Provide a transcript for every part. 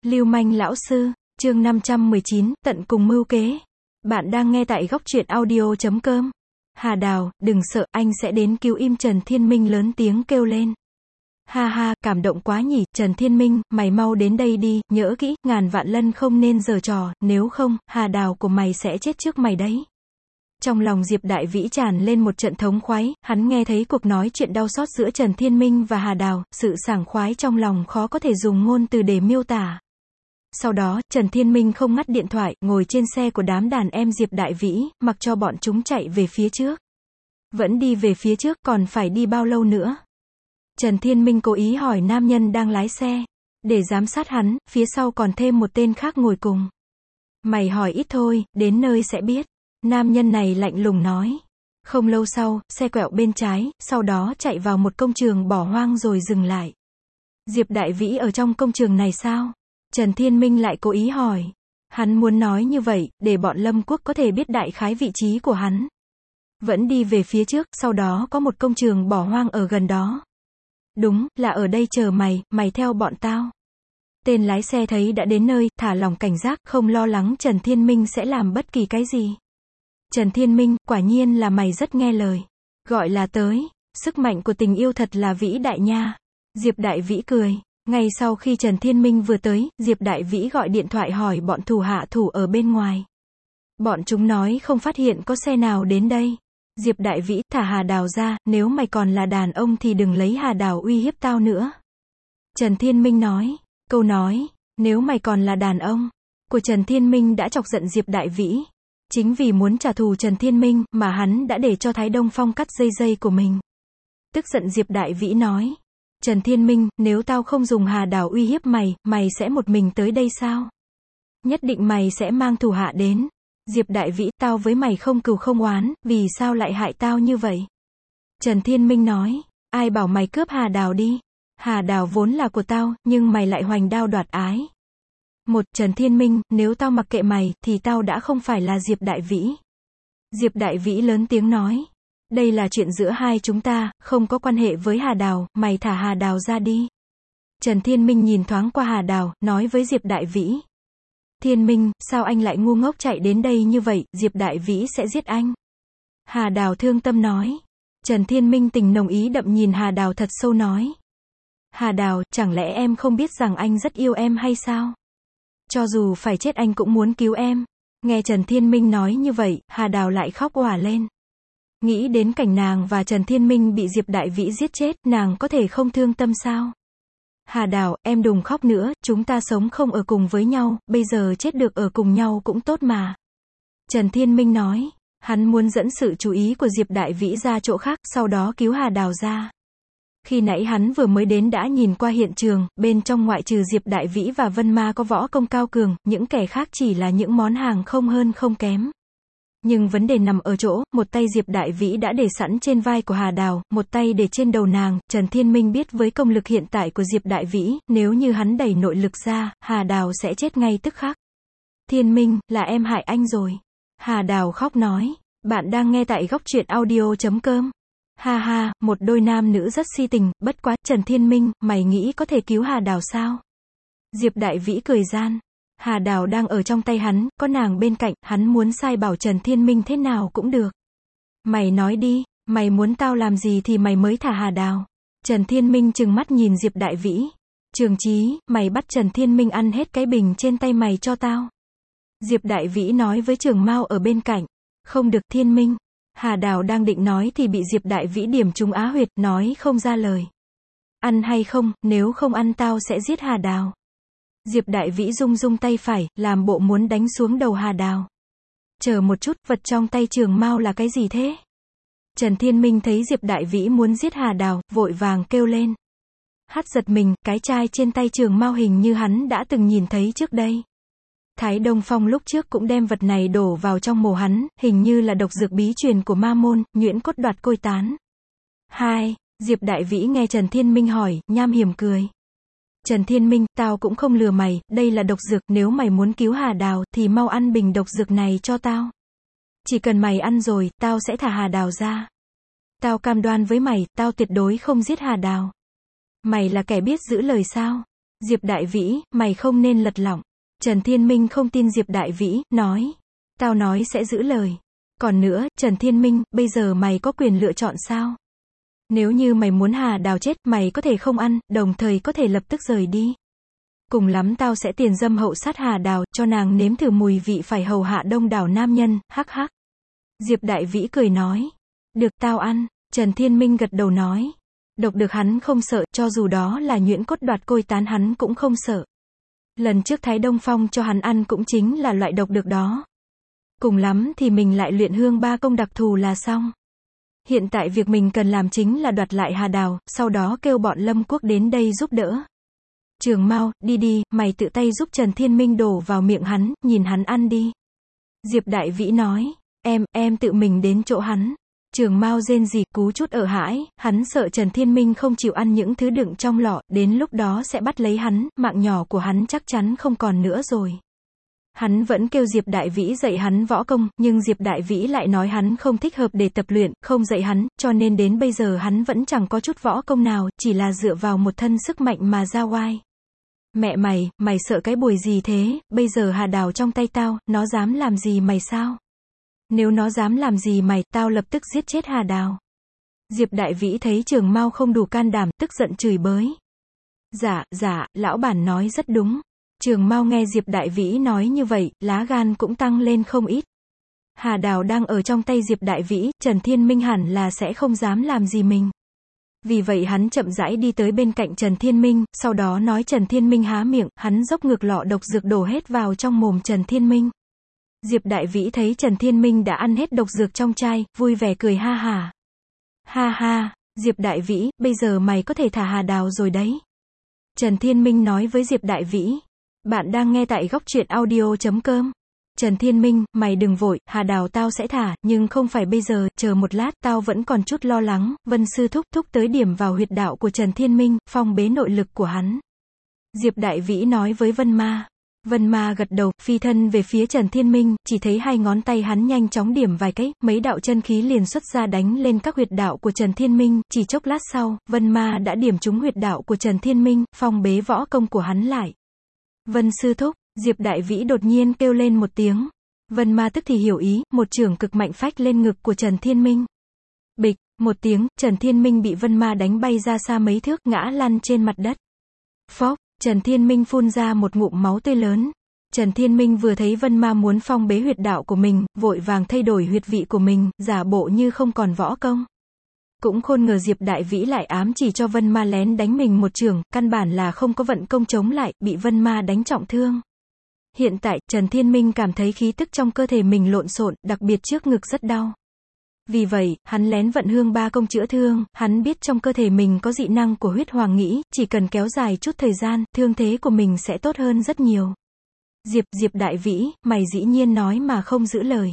Lưu manh lão sư, chương 519, tận cùng mưu kế. Bạn đang nghe tại góc truyện audio.com. Hà Đào, đừng sợ, anh sẽ đến cứu. Im Trần Thiên Minh lớn tiếng kêu lên. Ha ha, cảm động quá nhỉ, Trần Thiên Minh, mày mau đến đây đi, nhớ kỹ, ngàn vạn lần không nên giở trò, nếu không, Hà Đào của mày sẽ chết trước mày đấy. Trong lòng Diệp Đại Vĩ tràn lên một trận thống khoái, hắn nghe thấy cuộc nói chuyện đau xót giữa Trần Thiên Minh và Hà Đào, sự sảng khoái trong lòng khó có thể dùng ngôn từ để miêu tả. Sau đó, Trần Thiên Minh không ngắt điện thoại, ngồi trên xe của đám đàn em Diệp Đại Vĩ, mặc cho bọn chúng chạy về phía trước. Vẫn đi về phía trước, còn phải đi bao lâu nữa? Trần Thiên Minh cố ý hỏi nam nhân đang lái xe. Để giám sát hắn, phía sau còn thêm một tên khác ngồi cùng. Mày hỏi ít thôi, đến nơi sẽ biết. Nam nhân này lạnh lùng nói. Không lâu sau, xe quẹo bên trái, sau đó chạy vào một công trường bỏ hoang rồi dừng lại. Diệp Đại Vĩ ở trong công trường này sao? Trần Thiên Minh lại cố ý hỏi. Hắn muốn nói như vậy, để bọn Lâm Quốc có thể biết đại khái vị trí của hắn. Vẫn đi về phía trước, sau đó có một công trường bỏ hoang ở gần đó. Đúng, là ở đây chờ mày, mày theo bọn tao. Tên lái xe thấy đã đến nơi, thả lòng cảnh giác, không lo lắng Trần Thiên Minh sẽ làm bất kỳ cái gì. Trần Thiên Minh, quả nhiên là mày rất nghe lời. Gọi là tới. Sức mạnh của tình yêu thật là vĩ đại nha. Diệp Đại Vĩ cười. Ngay sau khi Trần Thiên Minh vừa tới, Diệp Đại Vĩ gọi điện thoại hỏi bọn thủ hạ thủ ở bên ngoài. Bọn chúng nói không phát hiện có xe nào đến đây. Diệp Đại Vĩ, thả Hà Đào ra, nếu mày còn là đàn ông thì đừng lấy Hà Đào uy hiếp tao nữa. Trần Thiên Minh nói. Câu nói, nếu mày còn là đàn ông, của Trần Thiên Minh đã chọc giận Diệp Đại Vĩ. Chính vì muốn trả thù Trần Thiên Minh, mà hắn đã để cho Thái Đông Phong cắt dây của mình. Tức giận Diệp Đại Vĩ nói. Trần Thiên Minh, nếu tao không dùng Hà Đào uy hiếp mày, mày sẽ một mình tới đây sao? Nhất định mày sẽ mang thủ hạ đến. Diệp Đại Vĩ, tao với mày không cừu không oán, vì sao lại hại tao như vậy? Trần Thiên Minh nói. Ai bảo mày cướp Hà Đào đi? Hà Đào vốn là của tao, nhưng mày lại hoành đao đoạt ái. Trần Thiên Minh, nếu tao mặc kệ mày, thì tao đã không phải là Diệp Đại Vĩ. Diệp Đại Vĩ lớn tiếng nói. Đây là chuyện giữa hai chúng ta, không có quan hệ với Hà Đào, mày thả Hà Đào ra đi. Trần Thiên Minh nhìn thoáng qua Hà Đào, nói với Diệp Đại Vĩ. Thiên Minh, sao anh lại ngu ngốc chạy đến đây như vậy, Diệp Đại Vĩ sẽ giết anh. Hà Đào thương tâm nói. Trần Thiên Minh tình nồng ý đậm nhìn Hà Đào thật sâu nói. Hà Đào, chẳng lẽ em không biết rằng anh rất yêu em hay sao? Cho dù phải chết anh cũng muốn cứu em. Nghe Trần Thiên Minh nói như vậy, Hà Đào lại khóc òa lên. Nghĩ đến cảnh nàng và Trần Thiên Minh bị Diệp Đại Vĩ giết chết, nàng có thể không thương tâm sao? Hà Đào, em đừng khóc nữa, chúng ta sống không ở cùng với nhau, bây giờ chết được ở cùng nhau cũng tốt mà. Trần Thiên Minh nói. Hắn muốn dẫn sự chú ý của Diệp Đại Vĩ ra chỗ khác, sau đó cứu Hà Đào ra. Khi nãy hắn vừa mới đến đã nhìn qua hiện trường, bên trong ngoại trừ Diệp Đại Vĩ và Vân Ma có võ công cao cường, những kẻ khác chỉ là những món hàng không hơn không kém. Nhưng vấn đề nằm ở chỗ, một tay Diệp Đại Vĩ đã để sẵn trên vai của Hà Đào, một tay để trên đầu nàng. Trần Thiên Minh biết với công lực hiện tại của Diệp Đại Vĩ, nếu như hắn đẩy nội lực ra, Hà Đào sẽ chết ngay tức khắc. Thiên Minh, là em hại anh rồi. Hà Đào khóc nói. Bạn đang nghe tại góc truyện audio.com. Ha ha, một đôi nam nữ rất si tình, bất quá, Trần Thiên Minh, mày nghĩ có thể cứu Hà Đào sao? Diệp Đại Vĩ cười gian. Hà Đào đang ở trong tay hắn, có nàng bên cạnh, hắn muốn sai bảo Trần Thiên Minh thế nào cũng được. Mày nói đi, mày muốn tao làm gì thì mày mới thả Hà Đào. Trần Thiên Minh trừng mắt nhìn Diệp Đại Vĩ. Trường Chí, mày bắt Trần Thiên Minh ăn hết cái bình trên tay mày cho tao. Diệp Đại Vĩ nói với Trường Mao ở bên cạnh. Không được Thiên Minh. Hà Đào đang định nói thì bị Diệp Đại Vĩ điểm trúng á huyệt, nói không ra lời. Ăn hay không, nếu không ăn tao sẽ giết Hà Đào. Diệp Đại Vĩ rung tay phải, làm bộ muốn đánh xuống đầu Hà Đào. Chờ một chút, vật trong tay Trường Mao là cái gì thế? Trần Thiên Minh thấy Diệp Đại Vĩ muốn giết Hà Đào, vội vàng kêu lên. Hắt giật mình, cái chai trên tay Trường Mao hình như hắn đã từng nhìn thấy trước đây. Thái Đông Phong lúc trước cũng đem vật này đổ vào trong mồ hắn, hình như là độc dược bí truyền của ma môn, nhuyễn cốt đoạt côi tán. Diệp Đại Vĩ nghe Trần Thiên Minh hỏi, nham hiểm cười. Trần Thiên Minh, tao cũng không lừa mày, đây là độc dược, nếu mày muốn cứu Hà Đào, thì mau ăn bình độc dược này cho tao. Chỉ cần mày ăn rồi, tao sẽ thả Hà Đào ra. Tao cam đoan với mày, tao tuyệt đối không giết Hà Đào. Mày là kẻ biết giữ lời sao? Diệp Đại Vĩ, mày không nên lật lọng. Trần Thiên Minh không tin Diệp Đại Vĩ, nói. Tao nói sẽ giữ lời. Còn nữa, Trần Thiên Minh, bây giờ mày có quyền lựa chọn sao? Nếu như mày muốn Hà Đào chết, mày có thể không ăn, đồng thời có thể lập tức rời đi. Cùng lắm tao sẽ tiền dâm hậu sát Hà Đào, cho nàng nếm thử mùi vị phải hầu hạ đông đảo nam nhân, hắc hắc. Diệp Đại Vĩ cười nói. Được, tao ăn. Trần Thiên Minh gật đầu nói. Độc được hắn không sợ, cho dù đó là nhuyễn cốt đoạt côi tán hắn cũng không sợ. Lần trước Thái Đông Phong cho hắn ăn cũng chính là loại độc được đó. Cùng lắm thì mình lại luyện hương ba công đặc thù là xong. Hiện tại việc mình cần làm chính là đoạt lại Hà Đào, sau đó kêu bọn Lâm Quốc đến đây giúp đỡ. Trường Mao, đi đi, mày tự tay giúp Trần Thiên Minh đổ vào miệng hắn, nhìn hắn ăn đi. Diệp Đại Vĩ nói, em tự mình đến chỗ hắn. Trường Mao rên rỉ, cú chút ở hãi, hắn sợ Trần Thiên Minh không chịu ăn những thứ đựng trong lọ, đến lúc đó sẽ bắt lấy hắn, mạng nhỏ của hắn chắc chắn không còn nữa rồi. Hắn vẫn kêu Diệp Đại Vĩ dạy hắn võ công, nhưng Diệp Đại Vĩ lại nói hắn không thích hợp để tập luyện, không dạy hắn, cho nên đến bây giờ hắn vẫn chẳng có chút võ công nào, chỉ là dựa vào một thân sức mạnh mà ra oai. Mẹ mày sợ cái bùi gì thế, bây giờ Hà Đào trong tay tao, nó dám làm gì mày sao? Nếu nó dám làm gì mày, tao lập tức giết chết Hà Đào. Diệp Đại Vĩ thấy Trường Mao không đủ can đảm, tức giận chửi bới. Dạ, lão bản nói rất đúng. Trường Mao nghe Diệp Đại Vĩ nói như vậy, lá gan cũng tăng lên không ít. Hà Đào đang ở trong tay Diệp Đại Vĩ, Trần Thiên Minh hẳn là sẽ không dám làm gì mình. Vì vậy hắn chậm rãi đi tới bên cạnh Trần Thiên Minh, sau đó nói Trần Thiên Minh há miệng, hắn dốc ngược lọ độc dược đổ hết vào trong mồm Trần Thiên Minh. Diệp Đại Vĩ thấy Trần Thiên Minh đã ăn hết độc dược trong chai, vui vẻ cười ha hả. Ha ha, Diệp Đại Vĩ, bây giờ mày có thể thả Hà Đào rồi đấy. Trần Thiên Minh nói với Diệp Đại Vĩ. Bạn đang nghe tại góc truyện audio.com. Trần Thiên Minh, mày đừng vội, Hà Đào tao sẽ thả, nhưng không phải bây giờ, chờ một lát, tao vẫn còn chút lo lắng. Vân sư thúc tới điểm vào huyệt đạo của Trần Thiên Minh, phong bế nội lực của hắn. Diệp Đại Vĩ nói với Vân Ma. Vân Ma gật đầu, phi thân về phía Trần Thiên Minh, chỉ thấy hai ngón tay hắn nhanh chóng điểm vài cái, mấy đạo chân khí liền xuất ra đánh lên các huyệt đạo của Trần Thiên Minh, chỉ chốc lát sau, Vân Ma đã điểm trúng huyệt đạo của Trần Thiên Minh, phong bế võ công của hắn lại. Vân sư thúc, Diệp Đại Vĩ đột nhiên kêu lên một tiếng. Vân Ma tức thì hiểu ý, một chưởng cực mạnh phách lên ngực của Trần Thiên Minh. Bịch, một tiếng, Trần Thiên Minh bị Vân Ma đánh bay ra xa mấy thước, ngã lăn trên mặt đất. Phốc, Trần Thiên Minh phun ra một ngụm máu tươi lớn. Trần Thiên Minh vừa thấy Vân Ma muốn phong bế huyệt đạo của mình, vội vàng thay đổi huyệt vị của mình, giả bộ như không còn võ công. Cũng khôn ngờ Diệp Đại Vĩ lại ám chỉ cho Vân Ma lén đánh mình một chưởng, căn bản là không có vận công chống lại, bị Vân Ma đánh trọng thương. Hiện tại, Trần Thiên Minh cảm thấy khí tức trong cơ thể mình lộn xộn, đặc biệt trước ngực rất đau. Vì vậy, hắn lén vận hương ba công chữa thương, hắn biết trong cơ thể mình có dị năng của huyết hoàng nghĩ, chỉ cần kéo dài chút thời gian, thương thế của mình sẽ tốt hơn rất nhiều. Diệp Đại Vĩ, mày dĩ nhiên nói mà không giữ lời.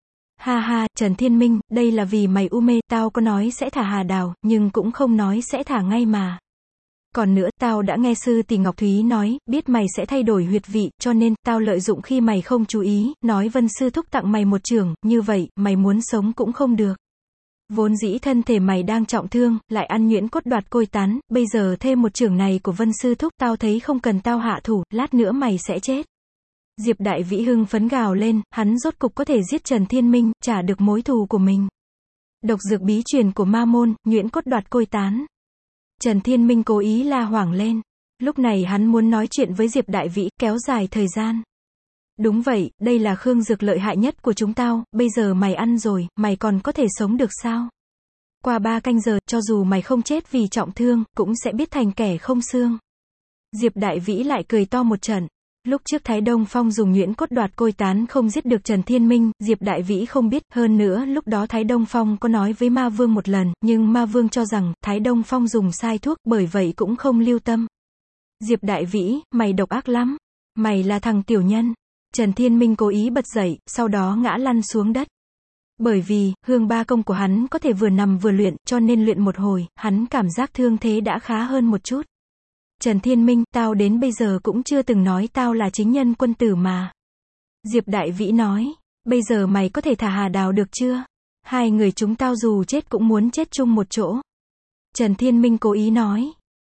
Ha ha, Trần Thiên Minh, đây là vì mày u mê, tao có nói sẽ thả Hà Đào, nhưng cũng không nói sẽ thả ngay mà. Còn nữa, tao đã nghe sư tỷ Ngọc Thúy nói, biết mày sẽ thay đổi huyệt vị, cho nên, tao lợi dụng khi mày không chú ý, nói Vân sư thúc tặng mày một chưởng, như vậy, mày muốn sống cũng không được. Vốn dĩ thân thể mày đang trọng thương, lại ăn nhuyễn cốt đoạt côi tán, bây giờ thêm một chưởng này của Vân sư thúc, tao thấy không cần tao hạ thủ, lát nữa mày sẽ chết. Diệp Đại Vĩ hưng phấn gào lên, hắn rốt cục có thể giết Trần Thiên Minh, trả được mối thù của mình. Độc dược bí truyền của ma môn, nhuyễn cốt đoạt côi tán. Trần Thiên Minh cố ý la hoảng lên. Lúc này hắn muốn nói chuyện với Diệp Đại Vĩ, kéo dài thời gian. Đúng vậy, đây là khương dược lợi hại nhất của chúng tao, bây giờ mày ăn rồi, mày còn có thể sống được sao? Qua 3 canh giờ, cho dù mày không chết vì trọng thương, cũng sẽ biết thành kẻ không xương. Diệp Đại Vĩ lại cười to một trận. Lúc trước Thái Đông Phong dùng nhuyễn cốt đoạt côi tán không giết được Trần Thiên Minh, Diệp Đại Vĩ không biết, hơn nữa lúc đó Thái Đông Phong có nói với Ma Vương một lần, nhưng Ma Vương cho rằng, Thái Đông Phong dùng sai thuốc, bởi vậy cũng không lưu tâm. Diệp Đại Vĩ, mày độc ác lắm. Mày là thằng tiểu nhân. Trần Thiên Minh cố ý bật dậy, sau đó ngã lăn xuống đất. Bởi vì, hương ba công của hắn có thể vừa nằm vừa luyện, cho nên luyện một hồi, hắn cảm giác thương thế đã khá hơn một chút. Trần Thiên Minh, tao đến bây giờ cũng chưa từng nói tao là chính nhân quân tử mà. Diệp Đại Vĩ nói, bây giờ mày có thể thả Hà Đào được chưa? Hai người chúng tao dù chết cũng muốn chết chung một chỗ. Trần Thiên Minh cố ý nói,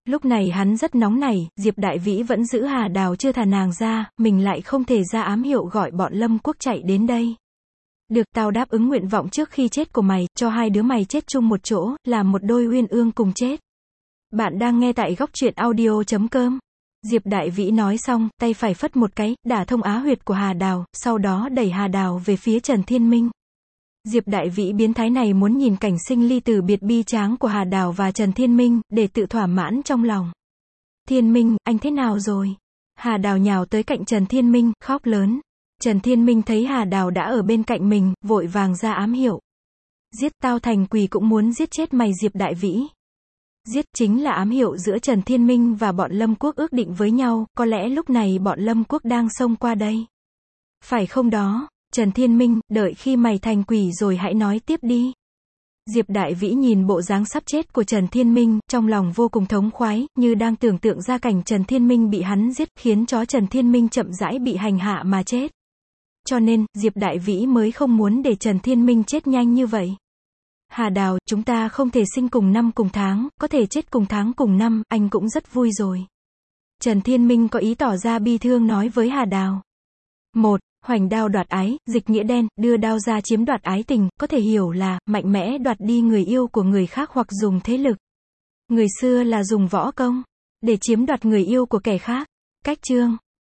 Lúc này hắn rất nóng nảy, Diệp Đại Vĩ vẫn giữ Hà Đào chưa thả nàng ra, mình lại không thể ra ám hiệu gọi bọn Lâm Quốc chạy đến đây. Được, tao đáp ứng nguyện vọng trước khi chết của mày, cho hai đứa mày chết chung một chỗ, làm một đôi uyên ương cùng chết. Bạn đang nghe tại góc truyện audio.com. Diệp Đại Vĩ nói xong, tay phải phất một cái, đả thông á huyệt của Hà Đào, sau đó đẩy Hà Đào về phía Trần Thiên Minh. Diệp Đại Vĩ biến thái này muốn nhìn cảnh sinh ly từ biệt bi tráng của Hà Đào và Trần Thiên Minh, để tự thỏa mãn trong lòng. Thiên Minh, anh thế nào rồi? Hà Đào nhào tới cạnh Trần Thiên Minh, khóc lớn. Trần Thiên Minh thấy Hà Đào đã ở bên cạnh mình, vội vàng ra ám hiệu. Giết tao thành quỷ cũng muốn giết chết mày Diệp Đại Vĩ. Giết chính là ám hiệu giữa Trần Thiên Minh và bọn Lâm Quốc ước định với nhau, có lẽ lúc này bọn Lâm Quốc đang xông qua đây. Phải không đó, Trần Thiên Minh, đợi khi mày thành quỷ rồi hãy nói tiếp đi. Diệp Đại Vĩ nhìn bộ dáng sắp chết của Trần Thiên Minh, trong lòng vô cùng thống khoái, như đang tưởng tượng ra cảnh Trần Thiên Minh bị hắn giết, khiến cho Trần Thiên Minh chậm rãi bị hành hạ mà chết. Cho nên, Diệp Đại Vĩ mới không muốn để Trần Thiên Minh chết nhanh như vậy. Hà Đào, chúng ta không thể sinh cùng năm cùng tháng, có thể chết cùng tháng cùng năm, anh cũng rất vui rồi. Trần Thiên Minh có ý tỏ ra bi thương nói với Hà Đào. 1. Hoành đao đoạt ái, dịch nghĩa đen, đưa đao ra chiếm đoạt ái tình, có thể hiểu là, mạnh mẽ đoạt đi người yêu của người khác hoặc dùng thế lực. Người xưa là dùng võ công, để chiếm đoạt người yêu của kẻ khác. Cách chương.